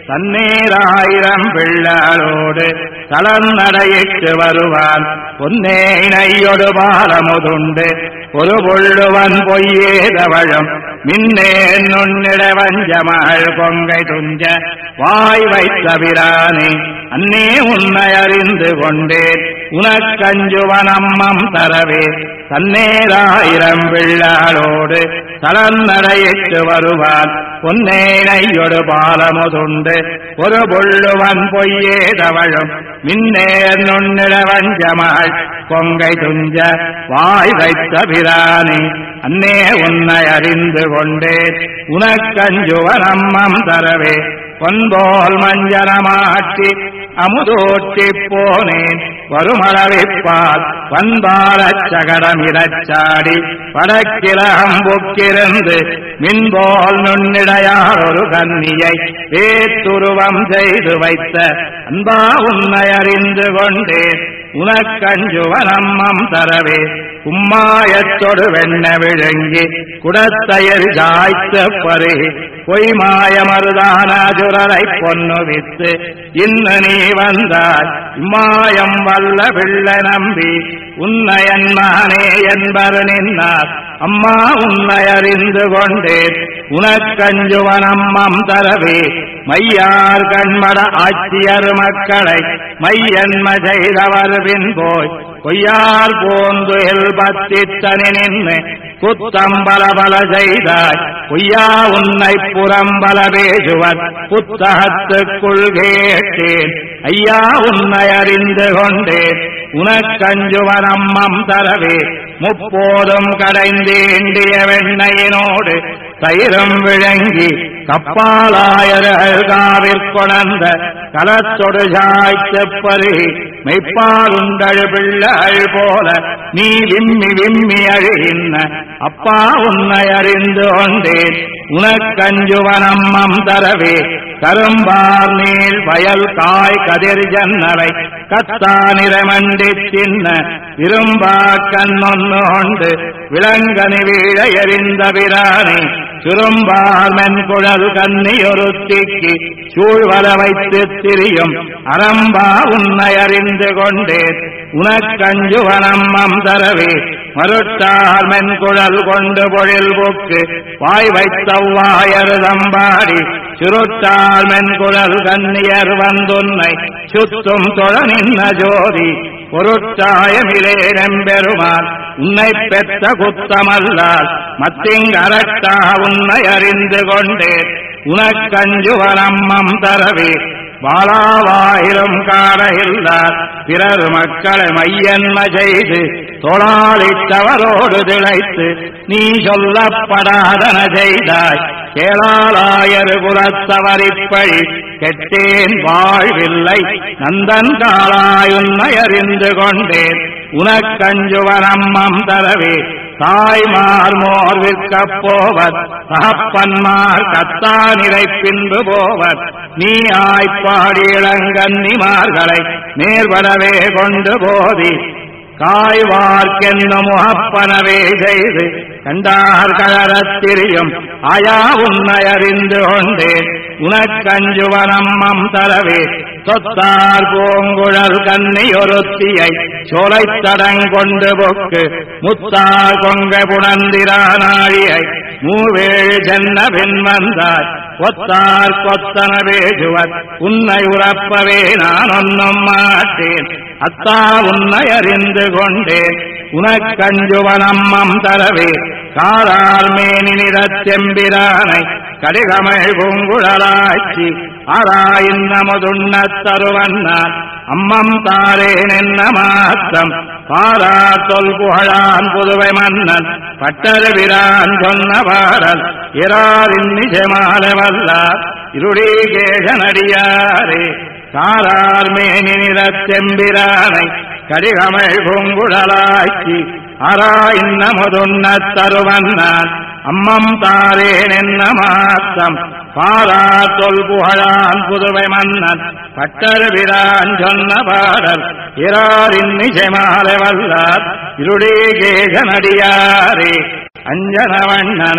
தன்னேராயிரம் பிள்ளாரோடு தளர்நடையிட்டு வருவான் பொன்னே இணையொடு பாலமுதுண்டு ஒரு பொள்ளுவன் பொய்யேதவழும் மின்னே நுண்ணிட வஞ்சமகள் பொங்கை துஞ்ச வாய் வைத்த பிரானே அன்னே உன்னை அறிந்து கொண்டேன் உனக்கஞ்சுவனம்மம் தரவே தன்னேராயிரம் பிள்ளாளோடு தளர்நடையிட்டு வருவான் பொன்னேனையொடு பாலமுதுண்டு ஒரு பொள்ளுவன் பொய்யேதவழும் மின்னேர் நுண்ணிட வஞ்சமகள் பொங்கை துஞ்ச வாய் வைத்த பிரானே அன்னே உன்னை அறிந்து கொண்டேன் உனக்கஞ்சுவனம்மம் தரவே பொன்போல் மஞ்சனமாட்டி அமுதோட்டி போனேன் வருமளவிப்பால் பண்பாலச் சகடமிடச்சாடி படக்கிலம்புக்கிருந்து மின்போல் நுண்ணிடையார் ஒரு கன்னியை வேத்துருவம் செய்து வைத்த அன்பா உன்னை அறிந்து கொண்டேன் உனக்கஞ்சுவனம்மம் தரவே கும்மாயத்தொடு வெண்ண விழுங்கி குடத்தயர் காய்த்த பருகி பொய்மாய மருதானாஜுரரை பொன்னு வித்து இன்னு நீ வந்தாய் இம்மாயம் வல்ல பிள்ள நம்பி உன்னையன்மானே என்பர் நின்னார் அம்மா உன்னை அறிந்து கொண்டேன் உனக்கஞ்சுவனம்மம் தரவே மையார் கண்மட ஆட்சியர் மக்களை மையன்ம செய்தவர் பின் போய் பொய்யார் போந்து பத்தித்தனி நின்று குத்தம்பலபல செய்தாய் பொய்யா உன்னை புறம்பல பேசுவர் புத்தகத்துக்குள் கேட்டேன் ஐயா உன்னை அறிந்து கொண்டேன் உனக்கஞ்சுவனம்மம் தரவே முப்போதும் கடைந்தேண்டிய வெண்ணையினோடு தயிரும் விளங்கி கப்பாலாயர்கள் காவிற்கொணர்ந்த கலத்தொடு சாய்த்து பருகி மெய்ப்பாலுண்டழு பிள்ளைகள் போல நீ விம்மி விம்மி அழுகின்ற அப்பா உன்னை அறிந்து கொண்டேன் உனக்கஞ்சுவனம்மம் தரவே கரும்பார் நீள் வயல் காய் கதிர் ஜன்னவை கத்தா நிறமண்டி சின்ன விரும்பா கண்ணொன்னு கொண்டு விலங்கனி வீழ எறிந்த பிரானே சுரும்பார் மென்குழல் கன்னியொருத்திக்கு சூழ்வர வைத்து திரியும் அரம்பா உன்னை அறிந்து கொண்டேன் உனக்கஞ்சுவனம்மம் தரவே மருட்டார் மென்குழல் கொண்டு பொழில் போக்கு வாய் வைத்தவ்வாயர் தம்பாடி சுருட்டார் மென்குழல் கன்னியர் வந்துன்னை சுத்தும் தொழ நின்ன ஜோதி பொருட்டாயமிலே நம்பெருமான் உன்னை பெற்ற குத்தமல்லால் மத்திங்கரட்டா உன்னை அறிந்து கொண்டேன் உனக்கஞ்சுவனம்மம் தரவே பாலாவாயிரம் காடையில்லார் பிறர் மக்களை மையன்ம செய்து தொழாளித்தவரோடு திளைத்து நீ சொல்லப்படாதன செய்தாய் கேளாலாயர் புறத்தவரிப்பழி கெட்டேன் வாழ்வில்லை நந்தன் காளாயுன்னை அறிந்து கொண்டேன் உனக்கஞ்சுவனம்மம் தரவே தாய்மார் மோர் விற்கப் போவர் தகப்பன்மார் கத்தா நிறை பின்பு போவர் நீ ஆய்ப்பாடி இளங்கன்னிமார்களை நேர்வரவே கொண்டு போதி காய்வார்க்கென்னும் முகப்பனவே செய்து கண்டார் கழறத் திரியும் ஆயா உன்னை அறிந்து கொண்டேன் உனக்கஞ்சுவனம்மம் தரவே தொத்தார் பூங்குழல் கன்னியொருத்தியை சோலைத்தடங்கொண்டு பொக்கு முத்தார் கொங்க புணந்திரானாழியை மூவேழு ஜன்ன பின் வந்தாய் ஒத்தார் கொத்தன பேசுவர் உன்னை உறப்பவே நான் ஒன்னும் மாட்டேன் அத்தா உன்னை அறிந்து கொண்டேன் உனக்கஞ்சுவனம்மம் தரவே காரார் மேனி நிறச்செம்பிரானை கடிகமை பூங்குழலாட்சி ஆராயின்னமுதுண்ணத் தருவன்னான் அம்மம் தாரேன் என்ன மாத்தம் பாரா தொல் புகழான் புதுவை மன்னன் பட்டர் விரான் சொன்ன பாடல் இராரின் நிஜமால வல்லார் இருடி கேசனடியாரே காரார் மேனி நிறச்செம்பிரானை கடிகமை பூங்குழலாட்சி ஆராயின்னமுதுண்ணத் தருவன்னான் அம்மம் தாரேன் என்ன மாத்தம் பாரா தொல் புகழான் புதுவை மன்னன் பட்டர் விரான் சொன்ன பாடல் இராரின் நிஜமால வல்லார் இருடி கேசனடியாரே அஞ்சனவண்ணனை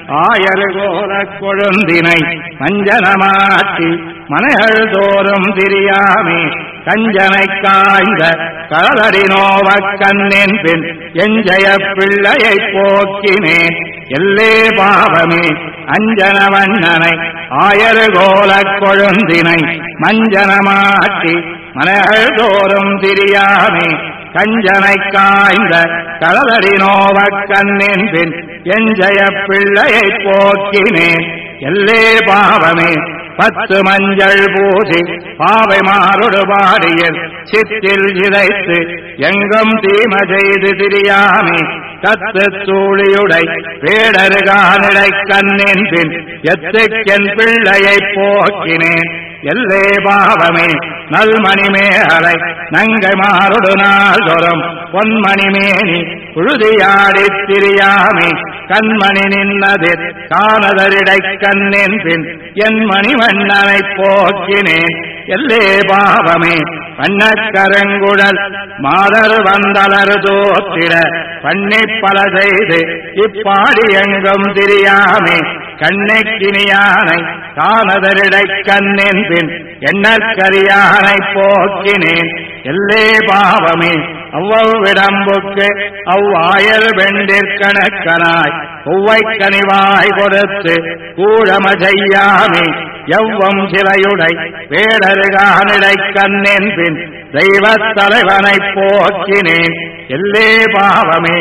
ஆயர்கோலக் கொழுந்தினை மஞ்சனமாற்றி மனைகள் தோறும் திரியாமே கஞ்சனை காய்ந்த கடலடி நோவக் கண்ணின் பின் எஞ்சய பிள்ளையை போக்கினேன் எல்லே பாவமே அஞ்சன வண்ணனை ஆயர்கோலக் கொழுந்தினை மஞ்சனமாற்றி மனைகள் தோறும் திரியாமே கஞ்சனை காய்ந்த கடலடி நோவக் கண்ணின் பின் எஞ்சய பிள்ளையை போக்கினேன் எல்லே பாவமே பத்து மஞ்சள் பூசி பாவை மாறுடு பாடியில் சித்தில் இறைத்து எங்கும் தீம செய்து திரியாமே கத்து சூழியுடை பேடருகானிடை கண்ணின் பின் எத்துக்கென் பிள்ளையை போக்கினேன் எல்லே பாவமே நல்மணிமேலை நங்கை மாறுடு நாள் தோறும் பொன்மணிமேனி உழுதியாடித் திரியாமே கண்மணி நின்னதிர் காணதரிடை கண்ணின் பின் என் மணிவண்ணனை போக்கினேன் எல்லே பாவமே வண்ணக்கரங்குழல் மாதர் வந்தலர் தோத்திர பண்ணிப் பல செய்து இப்பாடி எங்கும் திரியாமே கண்ணைக்கினியானை காணதரிடை கண்ணின் பின் எண்ணற்கரியானை போக்கினேன் எல்லே பாவமே அவ்வவிடம்புக்கு அவ்வாயல் வெண்டிற்கணக்கனாய் ஒவ்வை கனிவாய் கொடுத்து கூழம செய்யாமே எவ்வம் சிலையுடை வேடருகானிடை கண்ணின் பின் தெய்வத் தலைவனைப் போக்கினேன் எல்லே பாவமே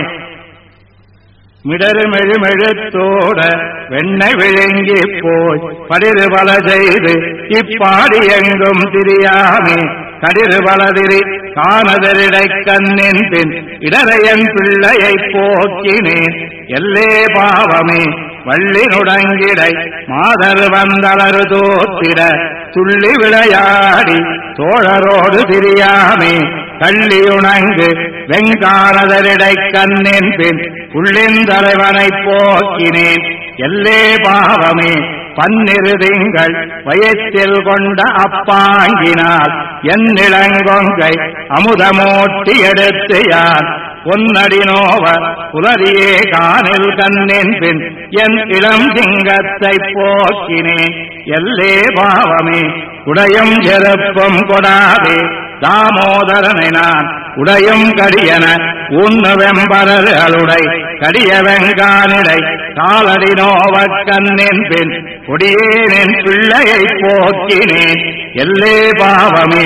மிடருமெழுமெழுத்தோட வெண்ணெய் விழுங்கி போய் படிருபல செய்து இப்பாடி எங்கும் திரியாமே கடிருபலதிரி காணதரிடை கண்ணின் பின் இடரையன் பிள்ளையை போக்கினேன் எல்லே பாவமே வள்ளினுடங்கிடை மாதர் வந்தலரு தோத்திட துள்ளி விளையாடி தோழரோடு திரியாமே கள்ளியுணங்கு வெங்கானதரிடை கண்ணின் பின் உள்ளிந்தலைவனைப் போக்கினேன் எல்லே பாவமே பன்னிரு திங்கள் வயத்தில் கொண்ட அப்பாங்கினால் என் இளங்கொங்கை அமுதமோட்டி எடுத்து யான் பொன்னடி நோவ புலரியே காணில் கண்ணின் பின் என் இளம் திங்கத்தை போக்கினேன் எல்லே பாவமே உடையும் செருப்பும் கொடாதே தாமோதரனை நான் உடையும் கடியன உன்னு வெம்பரர்களுடை கடிய வெங்கானிடை காலடி நோவக் கண்ணின் பின் கொடியேனின் பிள்ளையை போக்கினேன் எல்லே பாவமே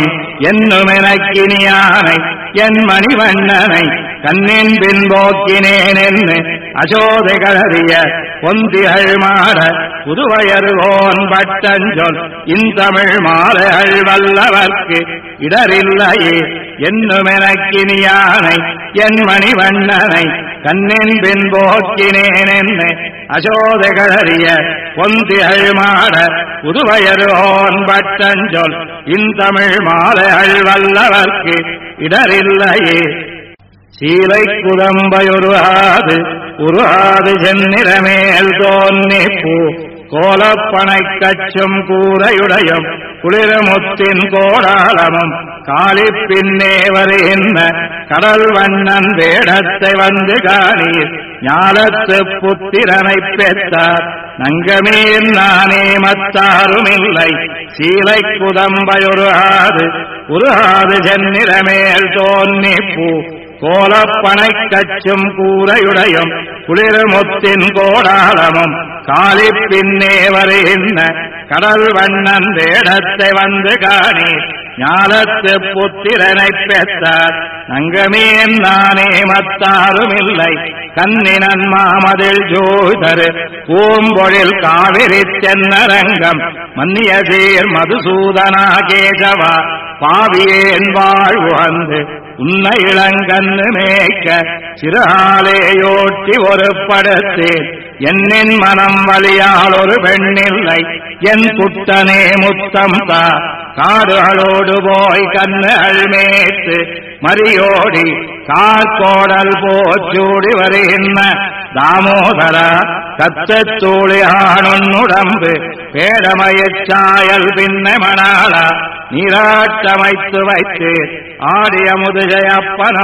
என்னுமெனக்கினியானை என் மணிவண்ணனை கண்ணின் பின் போக்கினேன் என்று அசோதை கழறிய பொந்திகள் மாற புதுவயர்கோன் பட்டஞ்சொல் இந்தமிழ் மாலைகள் வல்லவர்க்கு இடரில்லையே என்னுமெனக்கினியானை என் மணிவண்ணனை கண்ணின் பின் போக்கினேன் என்று அசோதை கழறிய பொந்திகள் மாற புதுவயர்கோன் பட்டஞ்சொல் இந்தமிழ் மாலைகள் வல்லவர்க்கு இடரில்லையே சீலை குதம்பையுருகாது உருகாது செந்நிறமேல் தோன்னி பூ கோலப்பனைக் கச்சும் கூரையுடையும் குளிரமுத்தின் கோடாலமும் காலிப் பின்னே வருகின்ற கடல் வண்ணன் வேடத்தை வந்து காணீர் ஞாலத்து புத்திரனைப் பெற்றார் நங்கமீர் நானே மத்தாருமில்லை சீலை குதம்பையுருகாது உருகாது செந்நிறமேல் தோன்னி பூ கோலப்பனைக் கச்சும் கூரையுடையும் குளிர்முத்தின் கோடாலமும் காலிப் பின்னே வருகின்ற கடல் வண்ணன் வேடத்தை வந்து காணீர் ஞாலத்து புத்திரனைப் பெற்றார் நங்கமீன் நானே மத்தாருமில்லை கண்ணினன் மாமதில் ஜோதரு பூம்பொழில் காவிரி தென்னரங்கம் மன்னிய சீர் மதுசூதனா கேசவா பாவியேன் வாழ்வு வந்து உன்னை இளங்கண்ணு மேய்க்க சிறுகாலேயோட்டி ஒரு படுத்தேன் என்னின் மனம் வலியால் ஒரு பெண்ணில்லை என் குட்டனே முத்தம் தா காடுகளோடு போய் கண்ணுகள் மேத்து மரியோடி கார்கோடல் போச்சூடி வருகின்ற தாமோதரா கத்தத்தூளியானுடம்பு பேடமயச்சாயல் பின்ன மணாளா நீராட்டமைத்து வைத்து ஆடிய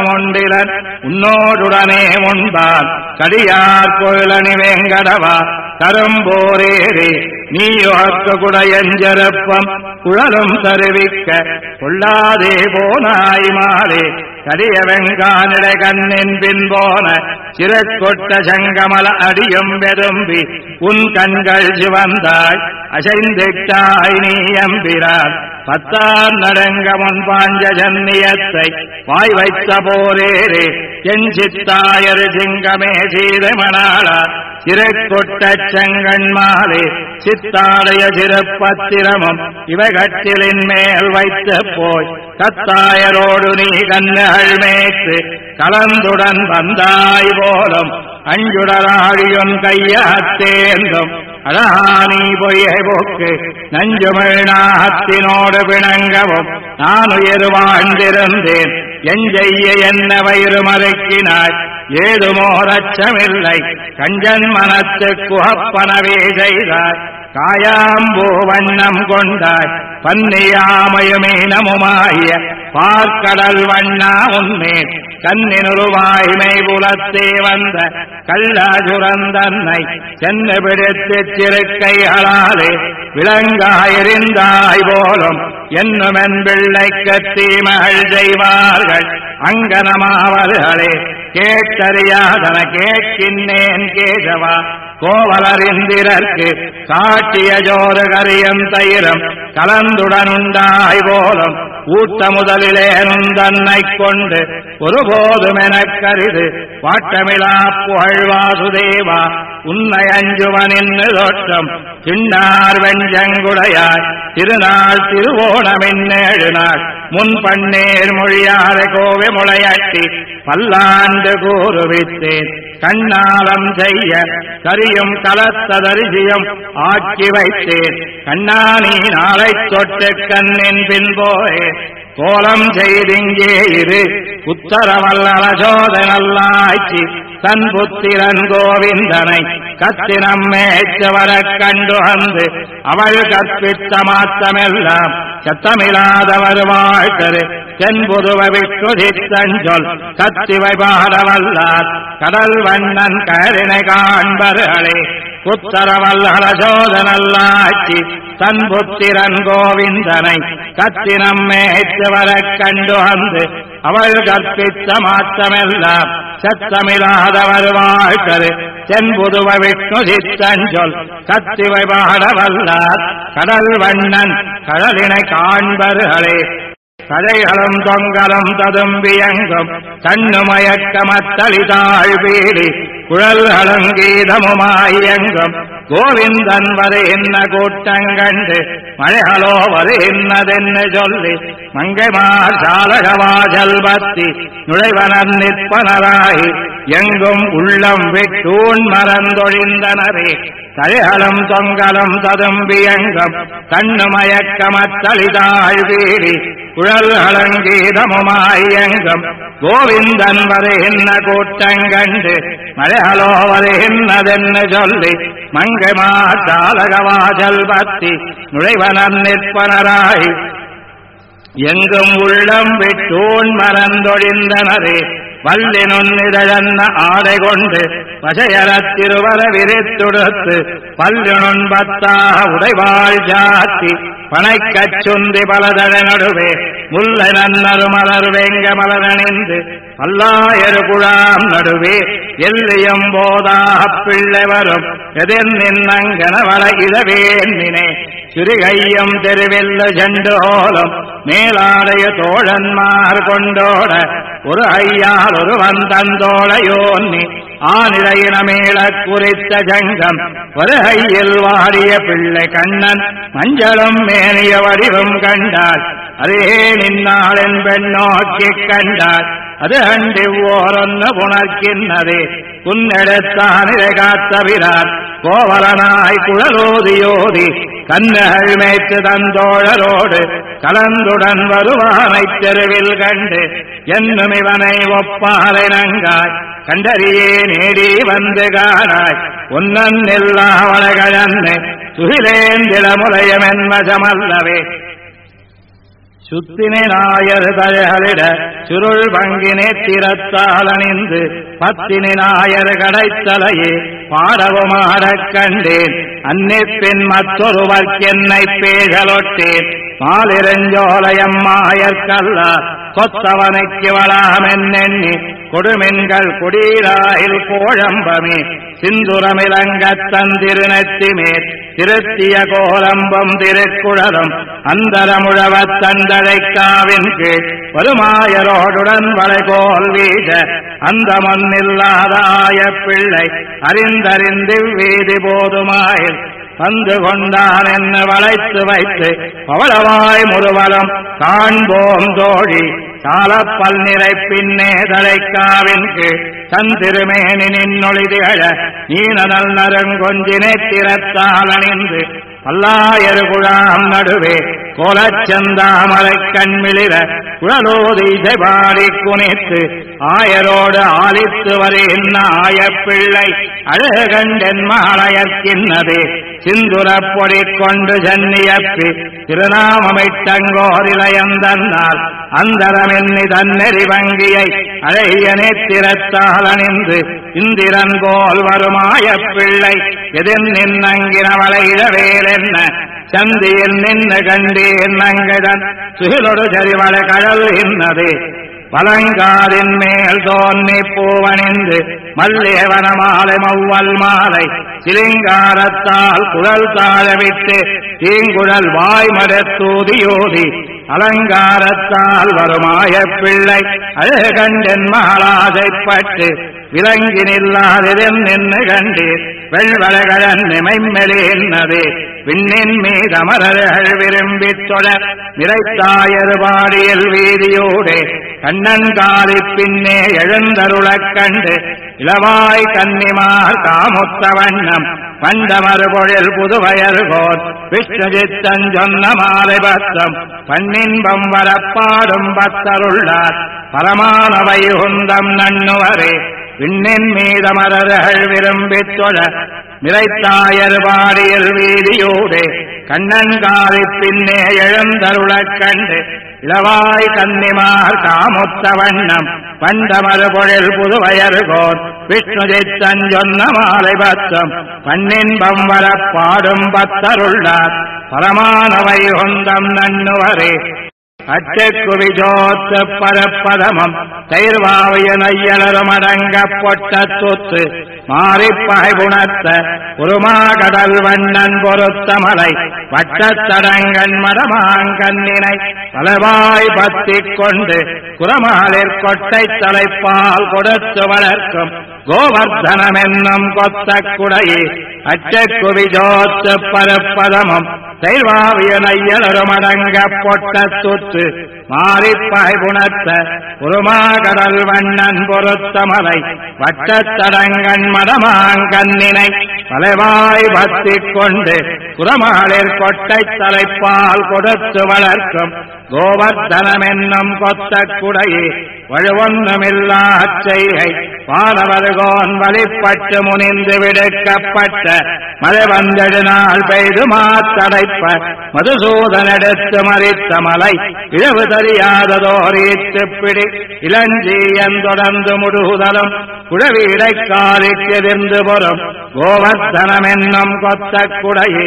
முதுஜயப்பனமொண்டிலன் உன்னோடுடனே முன்பான் கடியார் கோயிலணி வேங்கடவா கரும்போரேரே நீயோக்க குடையஞ்சரப்பம் குழலும் தருவிக்க கொள்ளாதே போனாய் மாலே கடிய வெங்கானிட கண்ணின் பின் போன சிறக்கொட்ட சங்கமல அடியும் வெதும்பி உன் கண்கள் சிவந்தாய் அசைந்திட்டாய் நீ எம்பிரான் பத்தார் நடங்க முன் பாஞ்ச ஜன்னியத்தை வாய் வைத்த போரேரே என் சித்தாயர் சிங்கமே சீதமனாளா சிறைக்கொட்ட செங்கண்மாலே சித்தாடைய சிறப்பத்திரமும் இவகட்டிலின் மேல் வைத்து போய் கத்தாயரோடு நீ கண்ணுகள் மேய்த்து கலந்துடன் வந்தாய் போலும் அஞ்சுடராழியும் கையாத்தேந்தும் அழகானி பொய்யை போக்கு நஞ்சுமிழ்நாகத்தினோடு பிணங்கவும் நான் உயிர் வாழ்ந்திருந்தேன் என் செய்ய என்ன வயிறு மறுக்கினாய் ஏதுமோ ரச்சமில்லை கஞ்சன் மனத்து குகப்பனவே செய்தாய் காயாம்பூ வண்ணம் கொண்டாய் பன்னியாமயுமீனமுமாய பார்க்கடல் வண்ணா உன்மேல் கண்ணினுருவாய்மை புலத்தே வந்த கல்லாசுரந்தன்னை சென்று பிடித்து சிறுக்கைகளாலே விளங்காயிருந்தாய் போலும் என்னுமென் பிள்ளைக்கு தீமகள் செய்வார்கள் அங்கனமாவர்களே கேட்டறியாதன கேட்கின்றேன் கேசவா கோவலரிந்திரற்கு காட்டிய ஜோறு கரியம் தயிரம் கலந்துடனுண்டாய் போலும் ஊட்ட முதலிலேனும் தன்னை கொண்டு ஒருபோதும் எனக் கருது வாட்டமிழா புகழ் வாசுதேவா உன்னை அஞ்சுவனின் தோற்றம் சின்னார் வெஞ்சங்குடையாய் திருநாள் திருவோணமின் 7 நாள் முன் பன்னேர் மொழியார கோவை முளையாட்டி பல்லாண்டு கூறுவித்தேன் கண்ணாலம் செய்ய கரியும் கலத்ததரிசியம் ஆக்கி வைத்தேன் கண்ணானி நாளை தொட்டு கண்ணின் பின் போயே கோலம் செய்திங்கே இரு உத்தரவல்லோதனல்லாய்ச்சி தன் புத்திரன் கோவிந்தனை கத்தினம் மேய்ச்சவரக் கண்டு வந்து அவள் கற்பித்த மாத்தமெல்லாம் சத்தமில்லாதவர் வாழ்த்தரு தென்புதுவ விட்டுதித்தஞ்சொல் கத்திவை பாடவல்லார் கடல் வண்ணன் கரினை காண்பர்களே உத்தரவல்லோதனல்லாய்ச்சி தன் புத்திரன் கோவிந்தனை கத்தினம் மேய்ச்சவரக் கண்டு வந்து அவள் கற்பித்த மாத்தமெல்லாம் சத்தமில்லாதவர் வாழ்த்தரு தென்புதுவ விட்டுதித்தஞ்சொல் கத்திவை பாடவல்லார் கடல் வண்ணன் கடலினை காண்பர்களே கதைகளும் தொங்கலும் ததும்பியங்கும் கண்ணுமயக்கமத்தளிதாழ் வீடி குழல்களும் கீதமுமாயங்கும் கோவிந்தன் வரை என்ன கூட்டங்கண்டு மழைகளோ வரை என்னதென்னு சொல்லி மங்கைமார் சாலகவாஜல் பத்தி நுழைவனர் நிற்பனராய் எங்கும் உள்ளம் விட்டூன் மறந்தொழிந்தனரே கதைகளும் தொங்கலும் ததும்பியங்கும் கண்ணுமயக்கமத்தளிதாழ் வீடி குழல்களங்கீதமுமாயங்கும் கோவிந்தன் வரை என்ன கூட்டங்கண்டு மழைகளோ வரை என்னதென்னு சொல்லி மங்கைமார் சாலகவாஜல் பத்தி நுழைவனர் நிற்பனராய் எங்கும் உள்ளம் விட்டூன் மறந்தொழிந்தனரே வல்லினுன்னிதழன்ன ஆடை கொண்டு வசையரத் திருவர விரித்துடுத்து பல்லினுன்பத்தாக உடைவாள் சாத்தி பனைக்கச் சுந்தி பலதழ நடுவே முல்லை நன்னரு மலர் வேங்க மலரணிந்து பல்லாயிரு குழாம் நடுவே எல்லியும் போதாகப் பிள்ளை வரும் எதிர் நின்னங்கனவள இளவேன்னினே சிறுகையும் தெருவெல்ல செண்டோலம் மேலாடைய தோழன்மார் கொண்டோட ஒரு ஐயால் ஒரு வந்தந்தோளையோன்னி ஆனிலையினமேள குறித்த ஜங்கம் ஒரு ஐயில் வாடிய பிள்ளை கண்ணன் மஞ்சளும் மேனிய வடிவும் கண்டாள் அதே நின்னாளின் பெண்ணோக்கி கண்டாள் அது அண்டி ஓரொன்னு புணர்க்கின்றதே புன்னெடுத்தானிரை காத்தவிரார் கோவலனாய் குழலோதியோதி கண்ணுகள் மேய்த்து தந்தோழரோடு கலந்துடன் வருவானைத் தெருவில் கண்டு என்னும் இவனை ஒப்பாலை நங்காய் கண்டறியே நேடி வந்து காணாய் உன்னன் எல்லாவளகழன்னு சுகிலேந்திளமுலையமென்மசமல்லவே சுத்தினை நாயர் தழைகளிட சுருள் பங்கினே திறத்தாலணிந்து பத்தினி நாயர் கடைத்தலையே பாடவுமாடக் கண்டேன் அன்னிப்பின் மற்றொருவர்க்கென்னை பேசலொட்டேன் மாலிரஞ்சோலையம்மாயற்கல்ல கொத்தவனைக்கு வளாமென்னெண்ணி கொடுமின்கள் குடீராயில் கோழம்பமே சிந்துரமிலங்கத் தந்திருநெத்திமேற் திருத்திய கோலம்பம் திருக்குழலும் அந்தரமுழவத் தண்டழைக்காவின் கீழ் வருமாயரோடுடன் வளைகோல் வீச அந்த மண்ணில்லாத ஆய பிள்ளை அறிந்தறிந்து வீதி போதுமாயில் வந்து கொண்டான் என்ன வளைத்து வைத்து பவளவாய் முருவலம் காண்போம் தோழி சாலப்பல் நிறை பின்னே தழைக்காவின் கீழ் தந்திருமேனி நின்னொளி திகழ நீனல் நருங்கொஞ்சினை திறத்தால் அணிந்து பல்லாயரு குழாம் நடுவே கோலச்சந்தாமரை கண்மிளிர குழலோதி பாடி குனித்து ஆயரோடு ஆலித்து வருகின்ற ஆயப்பிள்ளை அழகண்டன் மாலையற்கின்னது சிந்துரப் பொடி கொண்டு ஜன்னியப்பி திருநாமமிட்டங்கோரிலையந்தன்னால் அந்தரமென்னி தன்னெறி வங்கியை அழகிய நேத்திரத்தால் அணிந்து இந்திரன் போல் வருமாயப்பிள்ளை எதிர் நின்னங்கினவளை இடவேலென்ன சந்தியில் நின்று கண்டேன் நங்கடன் சுகிலொடு சரிவள கடல் இன்னது பலங்காதின் மேல் தோன்னி பூவணிந்து மல்லேவன மாலை மௌவல் மாலை சிலிங்காரத்தால் குழல் தாழவிட்டு தீங்குழல் வாய்மடத்தூதியோதி அலங்காரத்தால் வருமாய பிள்ளை அழகண்டன் மகளாசைப்பட்டு விலங்கி நில்லாதிரம் நின்று கண்டீர் வெள்வளகடன் நிமைமெலின்னது விண்ணின் மீதமரர்கள் விரும்பித் தொழ நிறைத்தாயர் பாடியல் வீதியோடு கண்ணன்காலி பின்னே எழுந்தருளக் கண்டு இளவாய் கன்னிமார் காமுத்த வண்ணம் பண்டமறு பொழில் புதுவயர்கோர் விஷ்ணுஜித்தன் சொன்ன மாலை பத்தம் பன்னின்பம் வரப்பாடும் பத்தருள்ளார் பரமான வைகுந்தம் நண்ணுவரே விண்ணின் மீதமரர்கள் விரும்பித் தொழ நிறைத்தாயர் பாடியல் வீதியோடு கண்ணன்காலி பின்னே எழுந்தருளக் கண்டு இளவாய் கன்னிமார் காமுத்த வண்ணம் பண்டமறு பொழில் புதுவயர்கோர் விஷ்ணுஜித்தன் சொன்ன மாலை பத்தம் பன்னின்பம் வரப்பாடும் பத்தருள்ளார் பரமான வைகுந்தம் நண்ணுவரே அச்சக்குவிஜோத்து பரப்பதமம் தயிர்வாவிய நையலருமடங்க பொட்ட சொத்து மாறிப்பகை குணத்த உருமாகடல் வண்ணன் பொருத்த மலை வட்டத்தடங்கன் மடமாங்கண்ணினை பலவாய் பத்திக் கொண்டு குரமாலிற் கொட்டை தலைப்பால் கொடுத்து வளர்க்கும் கோவர்தனமென்னும் கொத்த குடையே அச்சக்குவிஜோத்து பரப்பதமம் தயிர்வாவிய நையலருமடங்க பொட்ட சொத்து மாறிப்பகை குணத்த உருமாகடல் வண்ணன் பொருத்த மலை வட்டத்தடங்கன் மடமாங்கண்ணினை பலவாய் பத்திக் கொண்டு குரமாலிற் கொட்டை தலைப்பால் கொடுத்து வளர்க்கும் கோவர்தனமென்னும் கொத்த குடையே வழுவொன்னுமில்லாச் செய்கை வானவர்கோன் வழிபட்டு முனிந்து விடுக்கப்பட்ட மழை வந்தெடு நாள் பெய்து மாத்தடைப்ப மதுசூதனெடுத்து மறித்த மலை இழவு தெரியாததோர் ஈட்டுப்பிடி இளஞ்சீயன் தொடர்ந்து முடுகுதலும் குழவி இடைக்காலிக்கு எதிர்ந்து பொறும் கோவர்தனமென்னும் கொத்த குடையே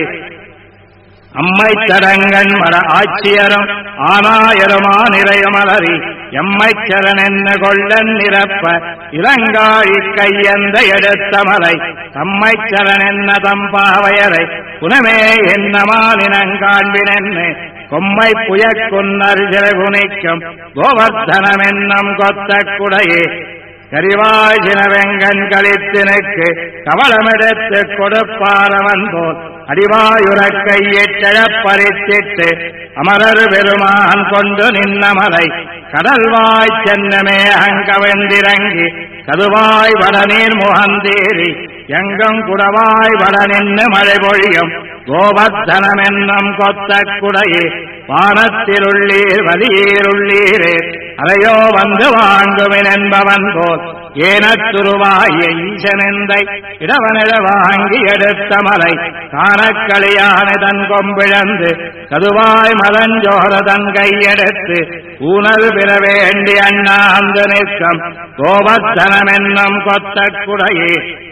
அம்மை தடங்கன் மர ஆட்சியரும் ஆனாயருமா நிறையமலரி எம்மைச்சரன் என்ன கொள்ளன் நிரப்ப இளங்காழி கையந்த எடுத்த மலை தம்மைச்சரன் என்ன தம்பாவையரை புனமே என்னமானினங்காண்பினென்னு கொம்மை புயக்குன்னர் ஜெகுனிக்கும் கோவர்தனமென்னும் கொத்த குடையே கரிவாய்கின வெங்கன் கழித்தினுக்கு கவலமெடுத்து கொடுப்பாரவன் போல் அடிவாயுரக் கையிட்டழப் பறித்திட்டு அமரர் பெருமான் கொண்டு நின்னமலை கடல்வாய் சென்னமே அங்கவெந்திறங்கி கதுவாய் வடநீர் முகந்தேறி எங்கும் குடவாய் வட நின்று மழை பொழியும் கோவர்தனமென்னும் கொத்த குடையே வானத்திலுள்ளீர் வலியீருள்ளீரே அறையோ வந்து வாங்குவின் என்பவன் போல் ஏனத்துருவாய ஈசனெந்தை இடவனிட வாங்கி எடுத்த மலை காணக்களியான தன் கொம்பிழந்து கதுவாய் மலஞ்சோர தன் கையெடுத்து ஊனல் பெற வேண்டி அண்ணாந்து நிற்கும் கோவர்தனமென்னும் கொத்த குடையே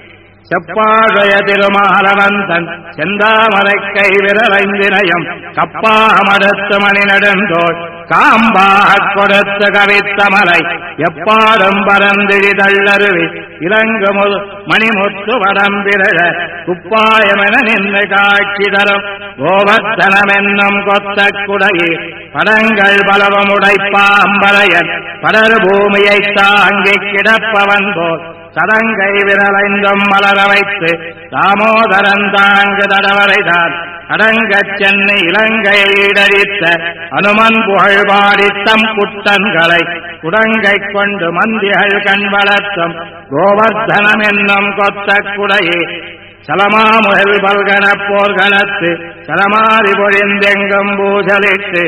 செப்பாழைய திருமாலவந்தன் செந்தாமரை கை விரலைந்தினயம் கப்பாமடுத்து மணி நெடுந்தோள் காம்பாக கொடுத்து கவித்தமலை எப்பாடும் பரந்திழி தள்ளருவி இலங்கு மணிமுத்து வடம்பிரழ குப்பாயமென நின்று காட்சி தரும் கோவர்த்தனமென்னும் கொத்த குடையே படங்கள் பலவமுடைப்பாம்பரையன் படர் பூமியை தாங்கி கிடப்பவன் போல் சடங்கை விரலைந்தும் மலர வைத்து தாமோதரன் தாங்கு தடவரைதான் அடங்கச் சென்னை இலங்கையை ஈடழித்த அனுமன் புகழ்பாடித்தம் குட்டன்களை குடங்கை கொண்டு மந்திகள் கண் வளர்த்தும் கோவர்த்தனம் என்னும் கொத்த குடையே சலமாமுகல் பல்கணப் போர்களத்து சலமாரி பொழிந்தெங்கும் பூஜலிட்டு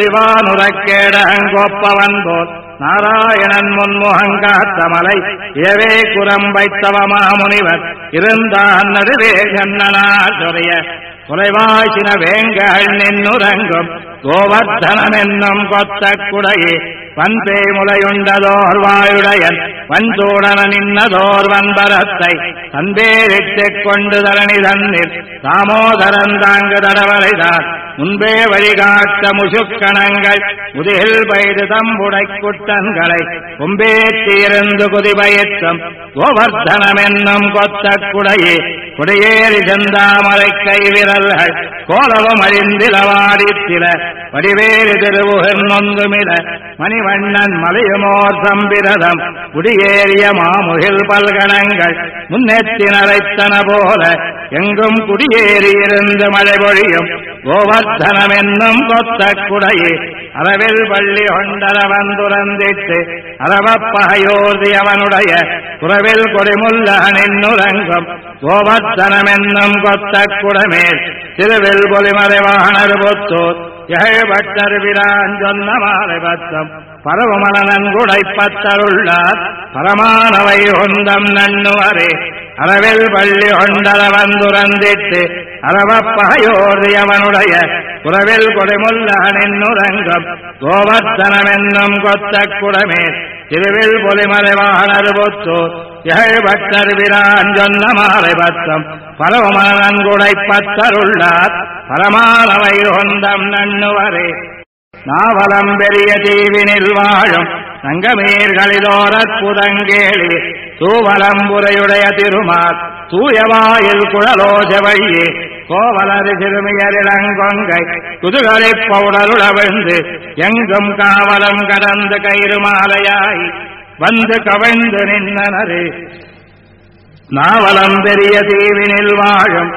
நலிவானுரக்கேடங்கொப்பவன் போல் நாராயணன் முன்முகங்காத்தமலை ஏவே குரம்பைத்தவமா முனிவர் இருந்தான் நடுவே கண்ணனாசுரிய குலைவாசின வேங்கள் நின்னுறங்கும் கோவர்த்தனம் என்னும் கொத்த குடையே பன்பே முளையுண்டதோர் வாயுடையன் வந்தோடன நின்னதோர் வன்பரத்தை தன்பேரிட்டுக் கொண்டு தரணி தன்னில் தாமோதரன் தாங்கு தடவரைதான் முன்பே வழிகாட்ட முசுக்கணங்கள் முதில் பயிறு தம்புடை குட்டன்களை கொம்பேற்றியிருந்து குதிபயிற்றும் கோவர்த்தனம் என்னும் கொத்த குடையே குடையேறி செந்தாமரை கை விரல்கள் கோலவும் அழிந்திலவாடித்தில வடிவேறு திருவுகர் நொந்துமிட மணிவண்ணன் மலையுமோர் சம்பிரதம் குடியேறிய மாமுகில் பல்கணங்கள் முன்னெத்தினரைத்தன போல எங்கும் குடியேறியிருந்து மழை பொழியும் கோவர்த்தனம் என்னும் கொத்த குடையே அளவில் பள்ளி கொண்டர வந்துறந்திட்டு அரவப்பகையோர்தி அவனுடைய குறவில் கொடிமுல்லகனின்னுறங்கும் கோவர்த்தனம் என்னும் கொத்த குடமேல் திருவில் பொலிமறைவாணர் பொத்தூர் எகழ்பட்டர் விரான் சொன்ன மாலை பத்தம் பரவுமலனன் குடைப்பத்தருள்ளார் பரமானவை ஒந்தம் நண்ணுவரே அளவில் பள்ளி கொண்டர வந்துறந்திட்டு அரவப்பகையோர்தி அவனுடைய குறவில் கொடிமுல்லகனின்னுறங்கும் கோவர்த்தனம் என்னும் கொத்த குடமேல் திருவில் பொலிமறைவாணர் பொத்தூர் எகழ்பட்டர் விரான் சொன்ன மாலை பத்தம் பரவுமலனன் குடைப்பத்தருள்ளார் பரமானவை ஒந்தம் நண்ணுவரே நாவலம் பெரிய தீவினில் வாழும் சங்கமீர்களிலோரற்புதங்கேளி தூவலம்புரையுடைய திருமால் தூயவாயில் குழலோஜவையே கோவலரு சிறுமியரிளங்கொங்கை குதுகளைப் பவுடருளவிழ்ந்து எங்கும் காவலம் கடந்து கயிறு மாலையாய் வந்து கவிழ்ந்து நின்றனரே நாவலம் பெரிய தீவினில் வாழும்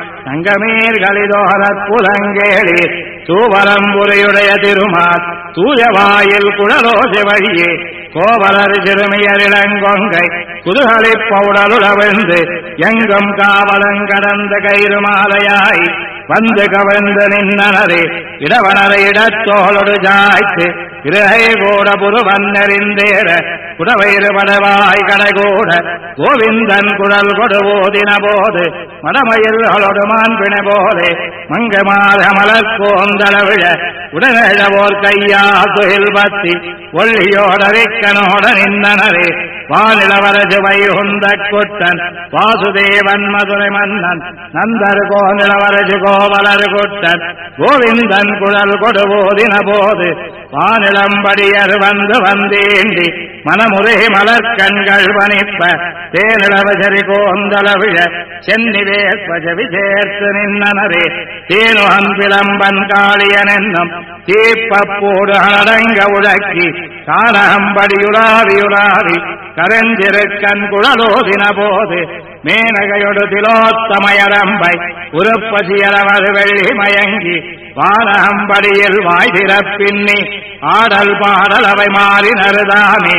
சங்கமீர்களிலோரற்புதங்கேளி தூவலம்புரையுடைய திருமால் தூயவாயில் குழலோஜவையே கோவலர் சிறுமியரிளங்கொங்கை குதுகளைப் பவுடருளவிழ்ந்து எங்கும் காவலங்கடந்த கயிறு மாலையாய் வந்து கவிழ்ந்து நின்றனரே இடவனரை இடத்தோளொடு ஜாய்த்து இறகை கூட புருவன்னறிந்தேற குடவயிறு படவாய் கடைகூட கோவிந்தன் குழல் கொடுவோதின போது மடமயில்களொடு மாண்பின போலே மங்கமாத மலர்கோந்தளவிழ உடனழவோர் கையா துகில் பத்தி ஒள்ளியோடரிக்கனோட நின்றனரே வானிலவரஜு வைகுந்த குட்டன் வாசுதேவன் மதுரை மன்னன் நந்தர் கோநிலவரஜு கோவலர் குட்டன் கோவிந்தன் குழல் கொடுவோதின போது வானிலம்படியர் வந்து வந்தேண்டி மனமுறை மலர்கண்கள் வனிப்ப தேனிலவசரி கோந்தளவிழ சென்னிவேஸ்வஜவி சேர்த்து நின்னனரே தேனுகம் பிளம்பன் காளியனென்னும் தீப்பப்போடு அடங்க உழக்கி கானகம்படியுலாவியுலாவி கரஞ்சிருக்கன் குழலோதின போது மேனகையொடு திலோத்தமயரம்பை உருப்பசியரவர் வெள்ளி மயங்கி வானகம்படியில் வாய்திறப்பின்னி ஆடல் பாடல் அவை மாறினருதாமே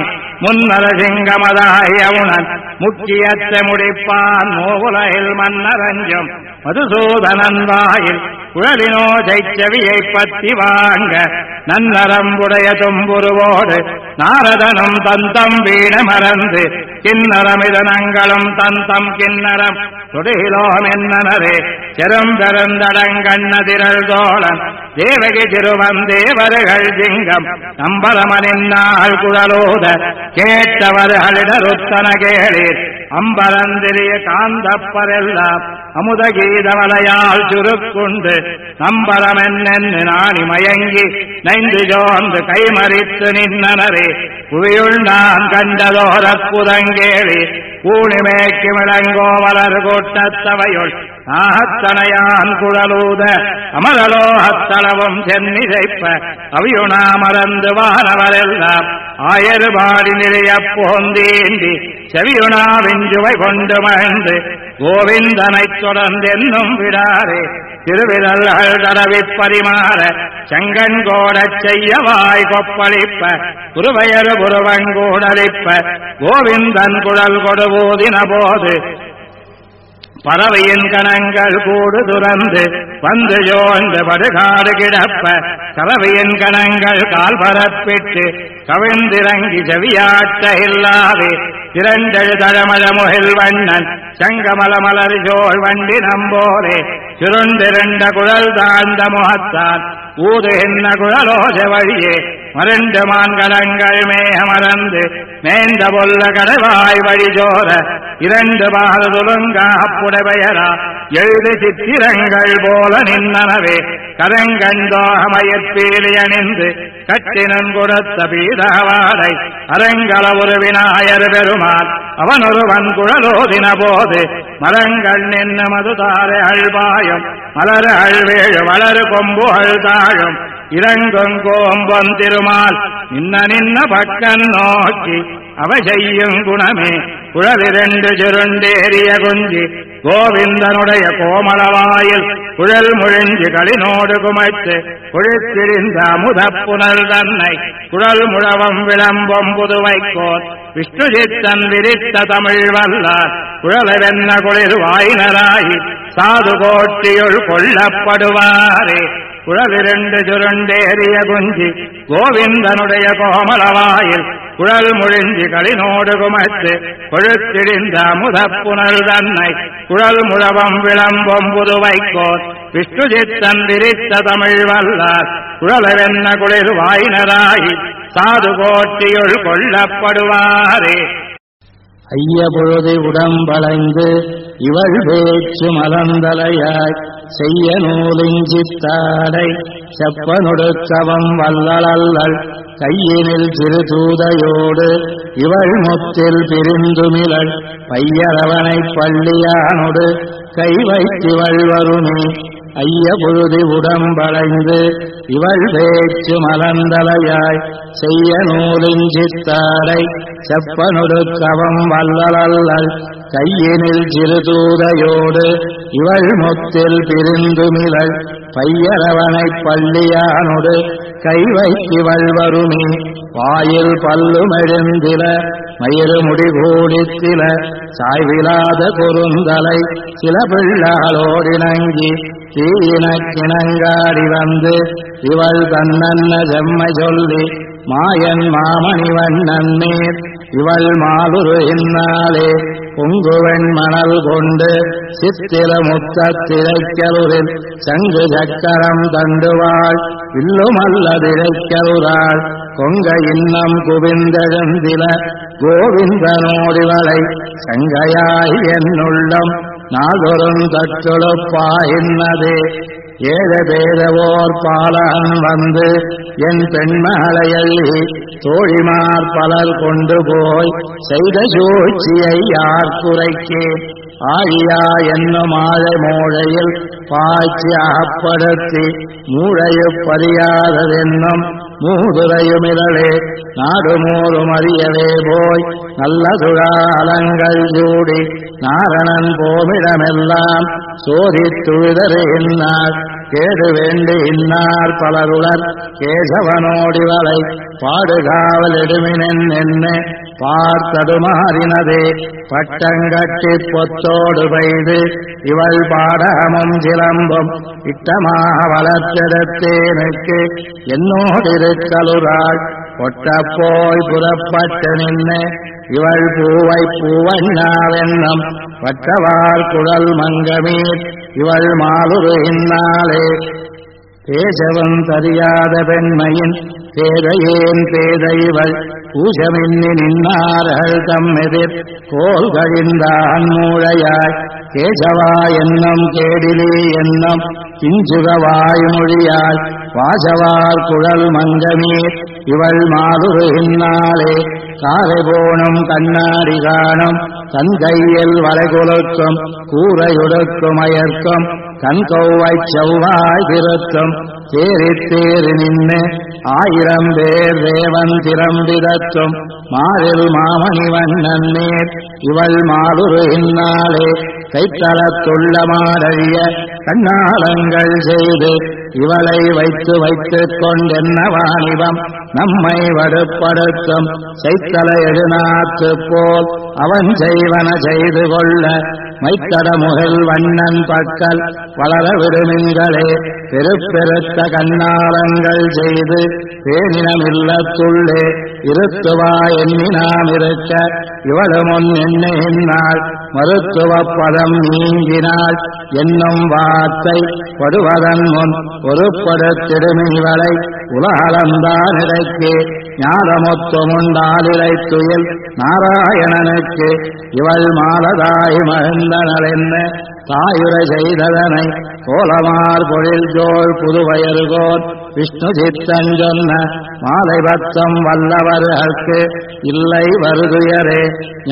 முன்னரசிங்கமதாயவுணன் முக்கியத்தை முடிப்பான் நோவுலகில் மன்னரஞ்சும் மதுசூதனன் வாயில் குழலினோ ஜெய்ச்சவியை பத்தி வாங்க நன்னரம்புடைய தும்புருவோடு நாரதனும் தந்தம் வீண மறந்து கிண்ணரமிதனங்களும் தந்தம் கிண்ணரம் தொடுகிலோம் என்னனரே செரும் பெருந்தடங்கண்ணதிரள் தோழன் தேவகி திருவந்தேவர்கள் ஜிங்கம் நம்பரமனின்னாள் குழலோத கேட்டவர்களிடருத்தன கேளீர் அம்பரந்திரிய காந்தப்பரெல்லாம் அமுத கீதவலையால் சுருக்குண்டு நம்பரமென்னு நாணி மயங்கி நைந்து ஜோந்து கைமறித்து நின்னனரே புவியுள் நான் கண்டதோரற்புதங்கேளி பூணிமேக்கு விளங்கோவலர் கூட்டத்தவையுள் நாகத்தனையான் குழலூத அமரலோகத்தளவும் சென்னிசைப்ப அவியுணா மறந்து வானவரெல்லாம் ஆயர்பாடி நிறைய போந்தீண்டி செவியுணா விஞ்சுவை கொண்டு மகிழ்ந்து கோவிந்தனைத் தொடர்ந்தென்னும் விடாரே திருவிரல்கள் தடவிப் பரிமாற செங்கண்கோடச் செய்யவாய் கொப்பளிப்ப குருவையரு புருவங்கூடலிப்ப கோவிந்தன் குழல் கொடுபோதின போது பறவையின் கணங்கள் கூடு துறந்து வந்து ஜோந்து படுகாடு கிடப்ப கறவையின் கணங்கள் கால் பரப்பிட்டு கவிழ்ந்திறங்கி செவியாட்ட இல்லாதே திரண்டெழு தழமழ முகில் வண்ணன் சங்கமல மலர் ஜோள் வண்டி நம்போரே சுருண்டிருண்ட குழல் தாழ்ந்த முகத்தான் ஊதுகின்ற குழலோச வழியே மருண்டு மான்கலங்கள் மேகமறந்து மேந்த பொல்ல கடவாய் வழிஜோர இரண்டு பால் துலுங்காப்புடையரா எழுது சித்திரங்கள் போல நின்னனவே கரங்கண்டோகமயற்பீலி அணிந்து கட்டினன் கொடுத்த பீடவாடை அரங்கல ஒரு விநாயர் பெருமாள் அவனொருவன் குழலோதின போது மரங்கள் நின்று மதுதாரை அழ்பாயும் மலர் அழ்வேழு வளரு கொம்பு அழ்தாழும் இறங்கோம்பொன் திருமால் நின்ன பக்கன் நோக்கி அவ செய்யும் குணமே குழலிரண்டு சுருண்டேறிய குஞ்சி கோவிந்தனுடைய கோமளவாயில் குழல் முழிஞ்சு களினோடு குமைத்து குழித்திரிந்த அமுதப்புணல் தன்னை குழல் முழவம் விளம்பும் புதுவைக்கோர் விஷ்ணுஜித்தன் விரித்த தமிழ் வல்லார் குழலவென்ன குளிர் வாயினராயி சாது கோட்டியுள் கொள்ளப்படுவாரே குழலிரண்டு சுருண்டேறிய குஞ்சி கோவிந்தனுடைய கோமளவாயில் குழல் முழிஞ்சி களினோடு குமைத்து கொழுத்திடிந்த அமுதப்புணல் தன்னை குழல் முழவம் விளம்பும் புதுவைக்கோர் விஷ்ணுஜித்தன் விரித்த தமிழ் வல்லார் குழலவென்ன குளிர் வாயினராகி சாது கோட்டியுள் கொள்ளப்படுவாரே. ஐய பொழுது உடம்பளைந்து இவள் பேச்சு மலந்தலையாய் செய்ய நூலிஞ்சித்தாடை செப்பனொடுக்கவம் வல்லலல்லல் கையினில் சிறு தூதையோடு இவள் முத்தில் பிரிந்துமிழல் பையரவனைப் பள்ளியானொடு கை வைத்திவள் வருமே. ஐய பொழுது உடம்பளைந்து இவள் பேச்சு மலந்தலையாய் செய்ய நூலிஞ்சித்தாடை செப்பனொடுக்கவம் வல்லலல்லல் கையினில் சிறு தூதையோடு இவள் முத்தில் பிரிந்துமிழல் பையரவனைப் பள்ளியானொடு கை வைத்திவள் வருமே. வாயில் பல்லுமெழுந்தில மயிறு முடிகூடித்தில சாய்விலாத குறுந்தலை சில பிள்ளாளோடினங்கி தீயின கிணங்காடி வந்து இவள் தன்னன்ன செம்மை சொல்லி மாயன் மாமணி வண்ணன் மேற் இவள் மாலுரு இன்னாலே பொங்குவெண் மணல் கொண்டு சித்திர முத்த திரைக்கலுரில் சங்கு சக்கரம் தண்டுவாள் வில்லுமல்ல திரைக்கலுராள் கொங்க இன்னம் குவிந்தெழுந்தில கோவிந்தனோடிவளை சங்கையாய் என்னுள்ளம் நாகொரும் தற்றொழுப்பாயின்னதே. ஏழ பேரவோர் பாலன் வந்து என் பெண்மகளையள்ளி தோழிமார் பலர் கொண்டு போய் செய்த சூழ்ச்சியை யார் குறைக்கே. ஆழியா என்னும் ஆழை மூழையில் பாய்ச்சி அகப்படுத்தி மூழையு பறியாததென்னும் மூதுரையுமிரளே நாடு மூறும் அறியவே போய் நல்ல சுழாலங்கள் சூடி நாரணன் போமிடமெல்லாம் சோதித்துவிதறு இன்னார் கேடு வேண்டு இன்னார் பலருளர் கேசவனோடிவளை பாடுகாவல் எடுமினென் என்ன பார்த்தடுமாறினதே. பட்டங்கட்டி பொத்தோடு பெய்து இவள் பாடகமும் சிலம்பும் இட்டமாக வளர்த்தெடுத்தேனுக்கு என்னோடிருக்கலுராள் கொட்டப்போய் புறப்பட்டு நின்று இவள் பூவை பூவண்ணாவென்னம் வட்டவார் குழல் மங்கமீர் இவள் மாலுரு இன்னாலே பேசவம் தெரியாத பெண்மையின் பேதையேன் பேதைவள் பூசமின்னி நின்னார்கள் தம்மெதிர் கோல் கழிந்தான் மூழையாய் கேசவா என்னும் கேடிலே என்னும் கிஞ்சுகவாய் மொழியாய் வாசவார் குழல் மங்கமீர் இவள் மாலுரு இன்னாலே காரை போனும் கண்ணாடி காணும் தன் கையில் வளைகுலுக்கும் கூரையுடுக்கும் அயர்க்கும் கண் கௌவை செவ்வாய் திருத்தும் தேறி நின்று 1000 பேர் தேவன் திறம்பிதற்றும் மாறில் மாமணி வண்ணன் நேர் இவள் மாலுரு இன்னாலே கைத்தளத்துள்ள மாடழிய கண்ணாளங்கள் செய்து இவளை வைத்துக் கொண்டென்ன வாணிபம் நம்மை வடுப்படுத்தும் செய்தல எழுநாத்து போல் அவன் செய்வன செய்து கொள்ள மைத்தட முகில் வண்ணன் பக்கல் வளர விடுமின்களே பெருப்பெருத்த கண்ணாளங்கள் செய்து பேணினமில்லத்துள்ளே இருத்துவா எண்ணினாம் இருக்க இவளுமுன் எண்ணினாள் மருத்துவ பதம் நீங்கினாள் என்னும் வார்த்தை படுவதன் முன் ஒருப்படுத்திடுமிவளை உலகளந்தானிடைக்கு ஞானமொத்தமுண்டாலிலை துயில் நாராயணனுக்கு இவள் மாலதாய் மகிழ்ந்தனள் என்ன தாயுரை செய்ததனை கோலமார் பொழில் ஜோள் புதுவயர்கோர் விஷ்ணு சித்தன் சொன்ன மாலை பத்தம் வல்லவர்களுக்கு இல்லை வருதுயரே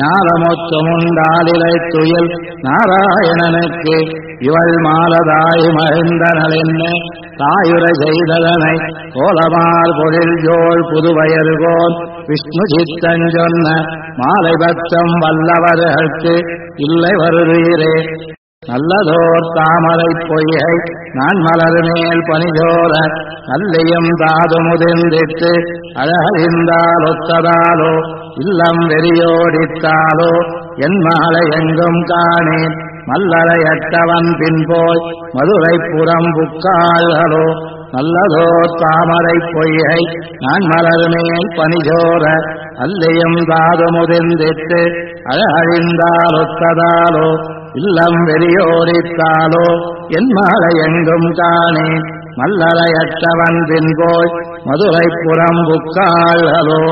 ஞானமொத்தமுண்டாலிலை துயில் நாராயணனுக்கு இவள் மாலதாய் மகிழ்ந்தனள் என்ன தாயுரை செய்ததனை கோலமார் பொழில் ஜோள் புதுவயர்கோன் விஷ்ணு சித்தன் சொன்ன மாலை பத்தம் வல்லவர்களுக்கு இல்லை வருதுயிரே நல்லதோர் தாமரை பொய்கை நான் மலர் மேல் பனிஜோர நல்லையும் தாது முதிர்ந்திட்டு அழகறிந்தால் ஒத்ததாலோ இல்லம் வெறியோடித்தாலோ என் மாலை எங்கும் காணேன் மல்லரையட்டவன் பின்போய் மதுரை புறம் புக்காள்களோ நல்லதோ தாமரை பொய்கை நான் மலர் மேல் பனிஜோர அல்லையும் தாது முதிர்ந்திட்டு அழகழிந்தால் ஒத்ததாலோ இல்லம் வெறியோடித்தாலோ என் மாலை எங்கும் காணேன் மல்லரையட்டவன் பின்போய் மதுரை புறம் புக்காள்களோ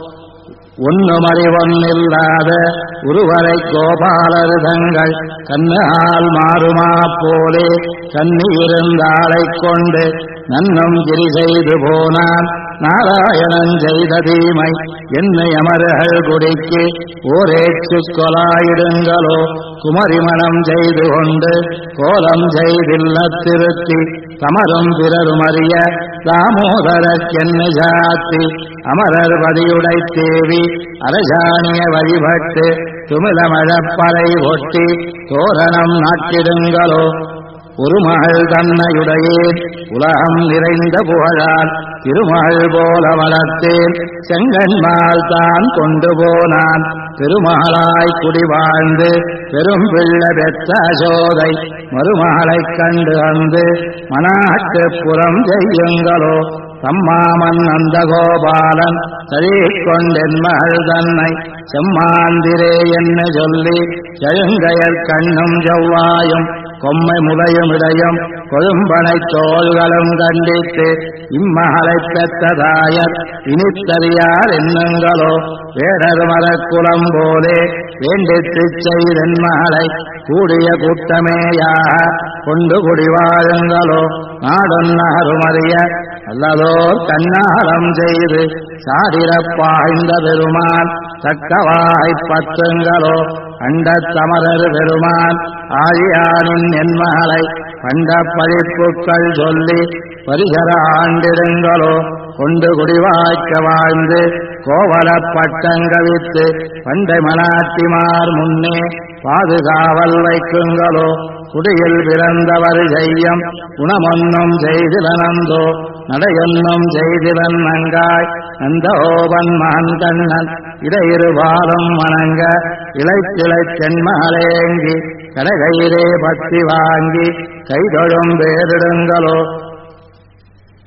ஒன்னுமறிவொன்னில்லாத உருவரை கோபாலர் தங்கள் கண்ணால் மாறுமா போலே கண்ணியிருந்தாளைக் கொண்டு நன்னும் கிரி செய்து போனான் நாராயணன் செய்த தீமை என்னை அமர்கள் குடிக்கு ஓரேற்று கொலாயிடுங்களோ குமரிமணம் செய்து கொண்டு கோலம் செய்தில்ல திருத்தி தமரும் பிறரும் அறிய தாமோதரக்கென்னை சாத்தி அமரர் பதியுடை தேவி அரசாணிய வழிபட்டு துமிழமழப்பறை ஒட்டி தோரணம் நாட்டிடுங்களோ ஒரு மகள் தன்னையுடையேன் உலகம் நிறைந்த புகழால் திருமகள் போல வளர்த்தேன் செங்கன்மால் தான் கொண்டு போனான் பெருமகளாய் குடி வாழ்ந்து பெரும் பிள்ளை பெற்ற அசோதை மருமகளைக் கண்டு வந்து மனாட்டு புறம் செய்யுங்களோ தம்மாமன் நந்த கோபாலன் தழிக்கொண்டென் மகள் தன்னை செம்மாந்திரே என்ன சொல்லி செழுங்கையர் கண்ணும் செவ்வாயும் கொம்மை முலையும் இடையும் கொழும்பனை தோள்களும் கண்டித்து இம்மகளை பெற்ற தாயர் இனித்தறியார் என்னங்களோ வேடர் மரக்குலம் போலே வேண்டித்துச் செய்தென் மகளை கூடிய கூட்டமேயாக கொண்டு குடிவாழுங்களோ நாடொன்னருமறிய அல்லதோர் கண்ணாரம் செய்து சாடிரப்பாய்ந்த பெருமான் தக்கவாய் பத்துங்களோ அண்டத் தமரர் பெருமான் ஆழியானின் என் மகளை பண்ட பழிப்புக்கள் சொல்லி பரிசர ஆண்டிடுங்களோ கொண்டு குடிவாய்க்க வாழ்ந்து கோவலப் பட்டங்கவித்து பண்டை மனாட்டிமார் முன்னே பாதுகாவல் வைக்குங்களோ குடியில் பிறந்தவர் செய்யம் குணமொன்னும் செய்திலனந்தோ நடையொன்னும் செய்திலன் நங்காய் நந்தோபன் மகன் கண்ணன் இடையிருபாலும் வணங்க இளைத்திளைச் சென்மகளேங்கி கடைகையிலே பக்தி வாங்கி கைதொழும் பேரிடுங்களோ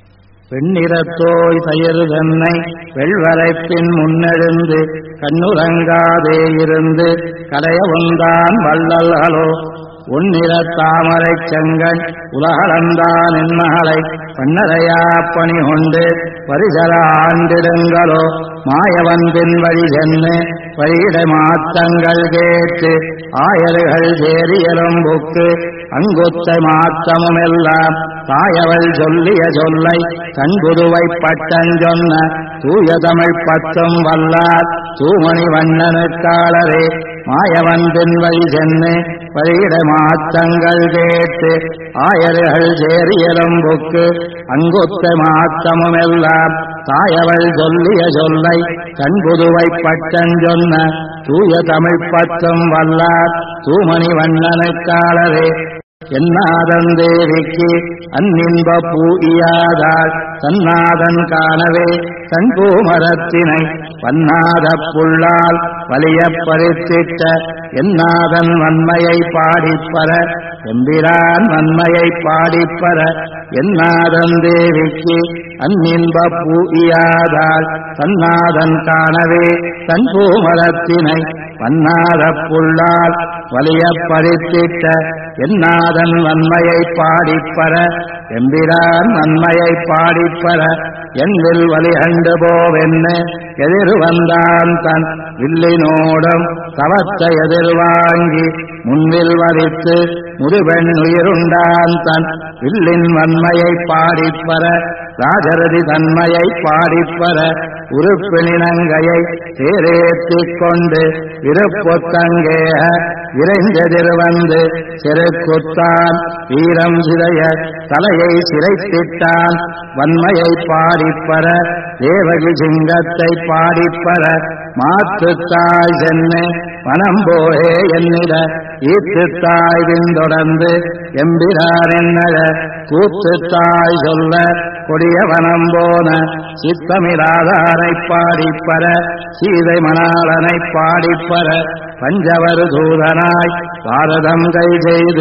பெண்ணிறத்தோய் தயிர் தன்னை வெள்வரைப்பின் முன்னெழுந்து கண்ணுறங்காதே இருந்து கடைய உந்தான் வள்ளல்களோ உன்னிறத் தாமரைச் செங்கண் உலகளந்தான் என்மகளை பன்னரையா பணி கொண்டு பரிசல ஆண்டிடுங்களோ மாயவந்தின் வழி சென்று வழியிட மாத்தங்கள் கேட்டு ஆயர்கள் சேரியலும்புக்கு அங்குத்த மாத்தமுமெல்லாம் தாயவள் சொல்லிய சொல்லை கண்புதுவை பட்டஞ்சொன்ன தூய தமிழ் பத்தும் வல்லார் தூமணி வண்ணனுக்காளரே மாயவந்தின் வழி சென்று வழியிட மாத்தங்கள் கேட்டு ஆயர்கள் சேரியலும்புக்கு அங்குத்த மாத்தமுமெல்லாம் தாயவள் சொல்லிய சொல்லை கண்புதுவை பட்டஞ்சொன்ன தூய தமிழ் பத்தும் வல்லார் தூமணி வண்ணனுக்காளரே என்னாதன் தேவிக்கு அந்நின்ப பூஇயாதாள் தன்னாதன் காணவே தன் பூமரத்தினை வன்னாத புள்ளால் வலியப் பறித்திட்ட என்னாதன் வன்மையை பாடிப்பற எம்பிரான் வன்மையை பாடிப்பற என்னாதன் தேவிக்கு அந்நின்ப பூஇயாதாள் தன்னாதன் காணவே தன் பூமரத்தினை வன்னாத புள்ளால் வலியப் பறித்திட்ட என்னாதன் வன்மையை பாடிப்பற எம்பிரான் வன்மையை பாடிப்பற என்வில் வலிகண்டு போவென்னு எதிர் வந்தான் தன் வில்லினோடும் தவத்தை எதிர்வாங்கி முன்வில் வரித்து முதுபெண் உயிருண்டான் தன் வில்லின் வன்மையை பாடிப்பற ராஜரதி தன்மையை பாடிப்பற உறுப்பினினங்கையை தேரேற்றிக் கொண்டு இருப்பொத்தங்கேக விரைந்தெதிர் வந்து செருக்குத்தான் வீரம் சிதைய தலையை சிரைத்திட்டான் வன்மையை பாடிப்பற தேவகி சிங்கத்தை பாடிப்பற மாற்றுத்தாய் சென்னு மனம் போயே என்னிட ஈற்றுத்தாய் பின்தொடர்ந்து எம்பிரார் என்னட கூற்றுத்தாய் சொல்ல கொடிய வனம் போன சித்தமிராதாரை பாடிப்பற சீதை மணாளனை பாடிப்பற பஞ்சவர் தூதனாய் பாரதம் கை செய்து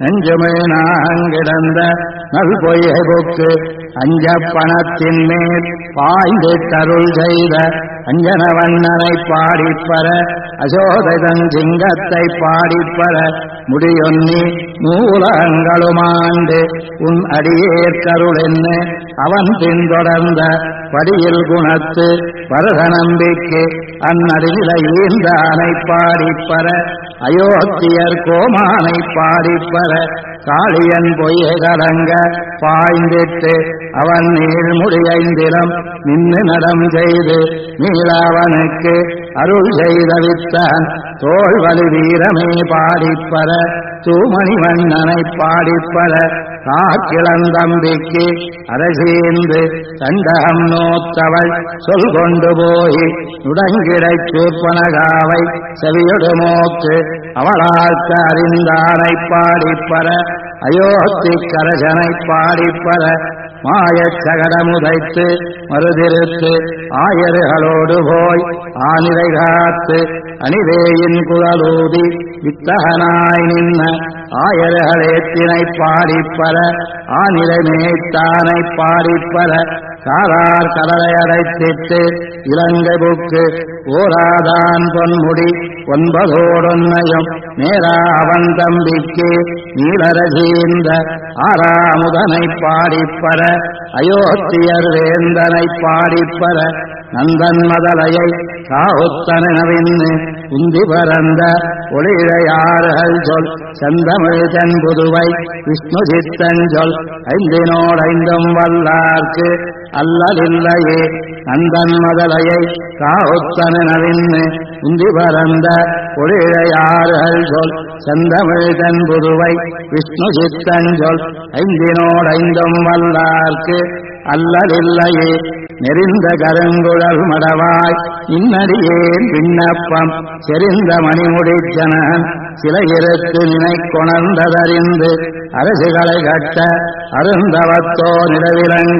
நெஞ்சுமிழ்நாங்கிடந்த நல் பொய்கை போக்கு அஞ்ச பணத்தின் மேல் பாய்ந்து தருள் செய்த அஞ்சனவண்ணனை பாடிப்பற அசோதன் சிங்கத்தை பாடிப்பற முடியொன்னி மூலங்களுமாண்டு உன் அடியேற்கருள் என்ன அவன் பின்தொடர்ந்த படியில் குணத்து வரத நம்பிக்கு அந்நடிநிலை ஈந்தானை பாடிப்பற அயோத்தியர் கோமானை பாடிப்பற காளியன் பொய்யை கலங்க பாய்ந்திட்டு அவன் நீள்முடியைந்திலம் நின்று நடம் செய்து மீளாவனுக்கு அருள் செய்த வித்தான் தோள்வலி வீரமே பாடிப்பற தூமணி வண்ணனை பாடிப்பற காக்கிழந்தம்பிக்கு அரசேந்து கண்டகம் நோத்தவள் சொல் கொண்டு போய் நுடங்கிடைச் சூர்பனகாவை செவியொடு மோக்கு அவளாக்கு அறிந்தானை பாடிப்பற அயோத்தி கரசனை பாடிப்பற மாயச் சகடமுதைத்து மறுதிருத்து ஆயர்களோடு போய் ஆனிரை காத்து அணிவேயின் குழலூதி வித்தகனாய் நின்ன ஆயர்களேத்தினை பாடிப்பற ஆனிரை மேய்த்தானை பாடிப்பற காரார் கடலை அடைத்திட்டு இலங்கை புக்கு ஓராதான் பொன்முடி ஒன்பதோடொன்னையும் நேரா அவன் தம்பிக்கு நீலரசீந்த ஆறாமுதனை பாடிப்பற அயோத்தியர் வேந்தனை பாடிப்பற நந்தன் மதலையை காவுத்தனவின்னு உந்தி பரந்த ஒளிழையாறுகள் சொல் செந்தமிழ் தென் புதுவை விஷ்ணு சித்தன் சொல் ஐந்தினோடைந்தும் வல்லார்க்கு அல்லலில்லையே நந்தன் மதலையை காவுத்தனவின்னு உந்தி பரந்த ஒளிழையாறுகள் சொல் செந்தமிழ் தென் புதுவை விஷ்ணு சித்தன் சொல் ஐந்தினோடைந்தும் வல்லார்க்கு அல்லலில்லையே நெறிந்த கருங்குழல் மடவாய் இன்னடியேன் விண்ணப்பம் செறிந்த மணிமுடிச்சனன் சிலையிருக்கு நினை கொணர்ந்ததறிந்து அரசுகளை கட்ட அருந்தவத்தோ நிலவிலங்க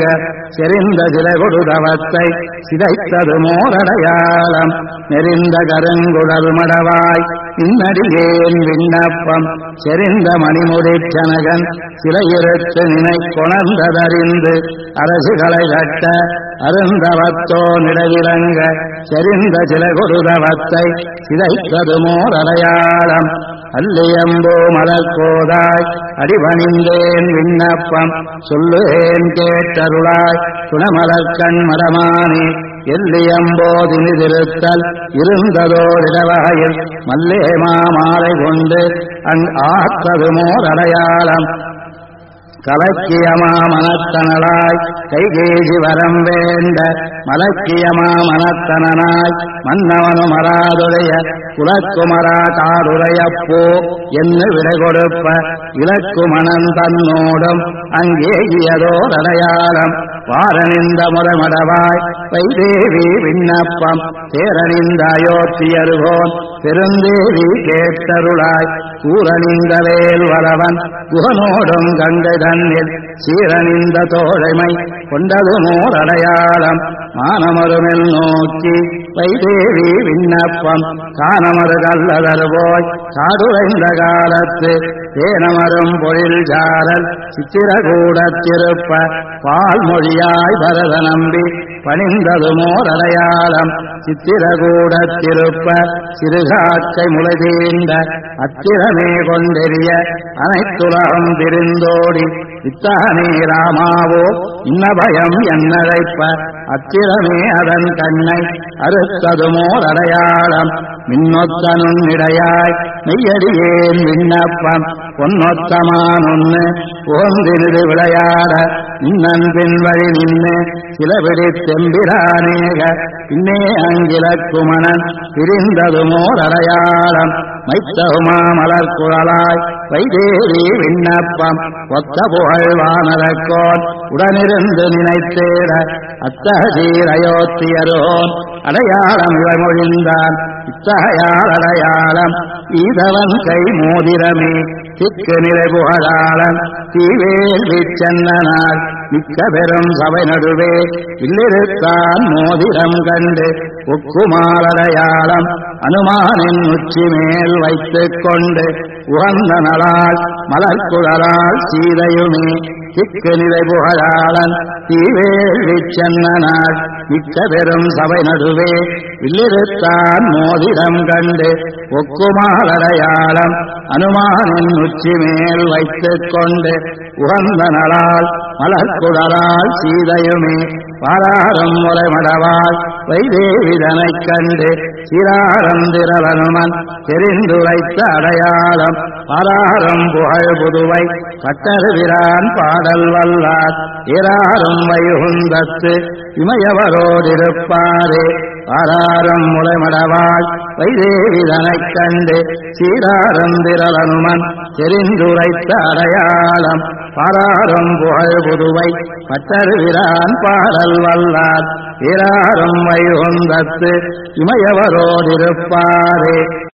செறிந்த சில கொடுதவத்தை சிதைத்தது மோரடையாளம் நெறிந்த கருங்குழல் மடவாய் இன்னடியேன் விண்ணப்பம் செறிந்த மணிமுடிச்சனகன் சிலையிருத்து நினை கொணர்ந்ததறிந்து அரசுகளை கட்ட அருந்தவத்தோ நிடவிலங்க செறிந்த சில கொடுதவத்தை சிதைத்தது மோரடையாளம் அல்லியம்போ மலர்கோதாய் அடிபணிந்தேன் விண்ணப்பம் சொல்லுவேன் கேட்டருளாய் துணமலர்கண் மடமானே எல்லியம்போதினி திருத்தல் இருந்ததோரிடவகையில் மல்லே மாலை கொண்டு ஆத்தது மோரடையாளம் கலக்கியமா மனத்தனலாய் கைகேசி வரம் வேண்ட மலக்கியமா மனத்தனாய் மன்னவனு மராதுடைய குலக்குமரா காடுரையப்போ என்று விடை கொடுப்ப இலக்குமணன் தன்னோடும் அங்கேகியதோர் அடையாளம் வாரணிந்த முறமடவாய் வைதேவி விண்ணப்பம் தேரணிந்த அயோத்தியருகோன் பெருந்தேவி கேட்டருளாய் கூரணிந்த வேல் வரவன் குகனோடும் கங்கை தன்னில் சீரணிந்த தோழமை கொண்டது மோர் அடையாளம் மானமருமெல் நோக்கி வைதேவி விண்ணப்பம் காணமரு கல்லதர் போய் காடுரைந்த காலத்து தேனமரும் பொழில் ஜாரல் சித்திரகூடத்திருப்ப பால்மொழியாய் பரத நம்பி பணிந்தது மோர் அடையாளம் சித்திரகூடத்திருப்ப சிறுகாக்கை முளைதீண்ட அத்திரமே கொண்டெறிய அனைத்துலகம் திரிந்தோடி இத்தகனே ராமாவோ இன்ன பயம் என்னழைப்ப அத்திரமே அதன் கண்ணை அறுத்தது மோர் அடையாளம் மின்னொத்தனும் இடையாய் மெய்யடியேன் விண்ணப்பம் பொன்னொத்தமானொன்னு புகந்தினிது விளையாட நின்னன் பின்வழி நின்று சிலபிடி தெம்பிரானேக பின்னே அங்கிலக்குமணன் பிரிந்தது மோர் அடையாளம் மைத்தகுமா மலர்குழலாய் வைதேவி விண்ணப்பம் ஒத்த புகழ் வானரக்கோன் உடனிருந்து நினைத்தேட அத்தகீர் அயோத்தியரோன் அடையாளம் இவமொழிந்தான் இத்தகையார் அடையாளம் ஈதவன் கை மோதிரமே திக்கு நிலை புகழாளன் தீவேல் வீச்சென்னனால் மிக்க பெரும் சபை நடுவே இல்லிருத்தான் மோதிரம் கண்டு ஒக்குமாலடையாளம் அனுமானின் உச்சி மேல் வைத்துக் கொண்டு உகந்த நலால் மலர்குழலால் சீதையுமே திக்கு நிலை புகழாளன் தீவேல் வீச்சென்னனால் மிக்க பெரும் சபை நடுவே இல்லிருத்தான் மோதிரம் கண்டு ஒக்குமாலடையாளம் அனுமானின் உச்சி மேல் வைத்துக் கொண்டு உகந்த நலால் மலர்குழலால் சீதையுமே பாராரும் முறைமடவாய் வைதேவிதனைக் கண்டு சிராரந்திரவனுமன் தெரிந்துரைத்த அடையாளம் பாராரும் புகழ் புதுவை பட்டருவிரான் பாடல் வல்லார் இராரும் வைகுந்தத்து இமயவரோடிருப்பாரே பாராரும் முறைமடவாய் வைதேவிதனைக் கண்டு சீராரந்திரவனுமன் தெரிந்துரைத்த அடையாளம் பாராரும் புகழ் புதுவை பட்டருவிரான் பாடல் வல்லார் இராரும் வைகுந்தத்து இமயவரோடிருப்பாரே